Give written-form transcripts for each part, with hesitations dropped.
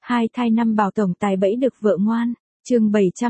Hai thai năm bảo tổng tài bẫy được vợ ngoan. Chương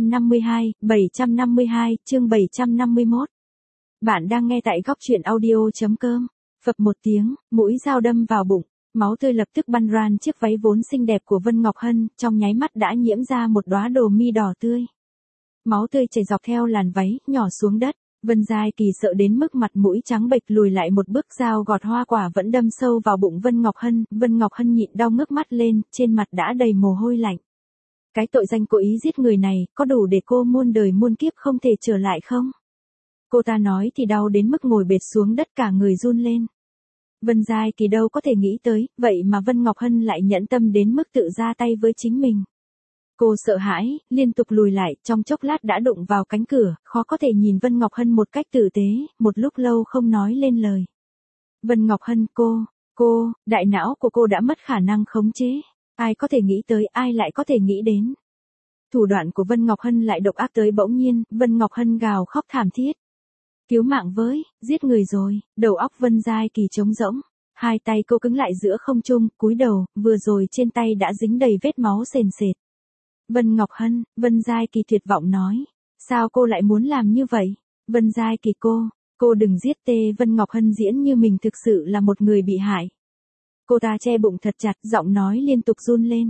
752, chương 751. Bạn đang nghe tại góc truyện audio.com. Phập một tiếng, mũi dao đâm vào bụng, máu tươi lập tức băn ran chiếc váy vốn xinh đẹp của Vân Ngọc Hân, trong nháy mắt đã nhiễm ra một đóa đồ mi đỏ tươi. Máu tươi chảy dọc theo làn váy, nhỏ xuống đất. Vân Giai Kỳ sợ đến mức mặt mũi trắng bệch lùi lại một bước, dao gọt hoa quả vẫn đâm sâu vào bụng Vân Ngọc Hân. Vân Ngọc Hân nhịn đau ngước mắt lên, trên mặt đã đầy mồ hôi lạnh. Cái tội danh cố ý giết người này, có đủ để cô muôn đời muôn kiếp không thể trở lại không? Cô ta nói thì đau đến mức ngồi bệt xuống đất cả người run lên. Vân Giai Kỳ đâu có thể nghĩ tới, vậy mà Vân Ngọc Hân lại nhẫn tâm đến mức tự ra tay với chính mình. Cô sợ hãi, liên tục lùi lại, trong chốc lát đã đụng vào cánh cửa, khó có thể nhìn Vân Ngọc Hân một cách tử tế, một lúc lâu không nói lên lời. Vân Ngọc Hân, đại não của cô đã mất khả năng khống chế. Ai có thể nghĩ tới, ai lại có thể nghĩ đến. Thủ đoạn của Vân Ngọc Hân lại độc ác tới bỗng nhiên, Vân Ngọc Hân gào khóc thảm thiết. Cứu mạng với, giết người rồi, đầu óc Vân Giai Kỳ trống rỗng. Hai tay cô cứng lại giữa không trung, cúi đầu, vừa rồi trên tay đã dính đầy vết máu sền sệt. Vân Ngọc Hân, Vân Giai Kỳ tuyệt vọng nói. Sao cô lại muốn làm như vậy? Vân Giai Kỳ cô đừng giết tê. Vân Ngọc Hân diễn như mình thực sự là một người bị hại. Cô ta che bụng thật chặt, giọng nói liên tục run lên.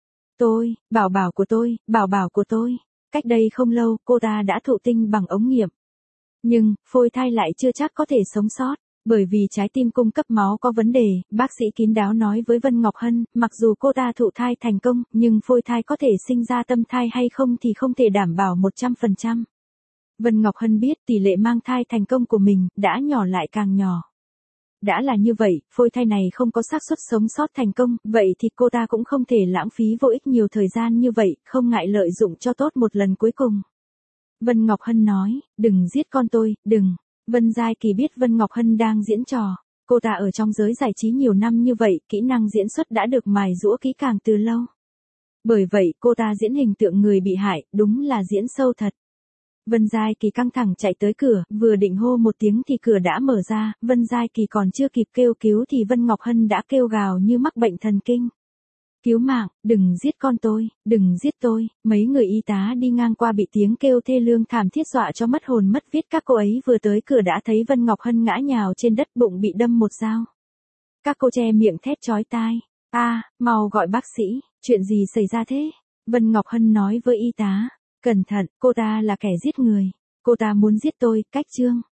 Bảo bảo của tôi. Cách đây không lâu, cô ta đã thụ tinh bằng ống nghiệm. Nhưng, phôi thai lại chưa chắc có thể sống sót. Bởi vì trái tim cung cấp máu có vấn đề, bác sĩ kín đáo nói với Vân Ngọc Hân, mặc dù cô ta thụ thai thành công, nhưng phôi thai có thể sinh ra tâm thai hay không thì không thể đảm bảo 100%. Vân Ngọc Hân biết tỷ lệ mang thai thành công của mình đã nhỏ lại càng nhỏ. Đã là như vậy, phôi thai này không có xác suất sống sót thành công, vậy thì cô ta cũng không thể lãng phí vô ích nhiều thời gian như vậy, không ngại lợi dụng cho tốt một lần cuối cùng. Vân Ngọc Hân nói, đừng giết con tôi, đừng. Vân Giai Kỳ biết Vân Ngọc Hân đang diễn trò. Cô ta ở trong giới giải trí nhiều năm như vậy, kỹ năng diễn xuất đã được mài giũa kỹ càng từ lâu. Bởi vậy, cô ta diễn hình tượng người bị hại, đúng là diễn sâu thật. Vân Giai Kỳ căng thẳng chạy tới cửa, vừa định hô một tiếng thì cửa đã mở ra, Vân Giai Kỳ còn chưa kịp kêu cứu thì Vân Ngọc Hân đã kêu gào như mắc bệnh thần kinh. Cứu mạng, đừng giết con tôi, đừng giết tôi. Mấy người y tá đi ngang qua bị tiếng kêu thê lương thảm thiết dọa cho mất hồn mất vía. Các cô ấy vừa tới cửa đã thấy Vân Ngọc Hân ngã nhào trên đất, bụng bị đâm một dao. Các cô che miệng thét chói tai. Mau gọi bác sĩ, chuyện gì xảy ra thế? Vân Ngọc Hân nói với y tá. Cẩn thận, cô ta là kẻ giết người. Cô ta muốn giết tôi, cách chương.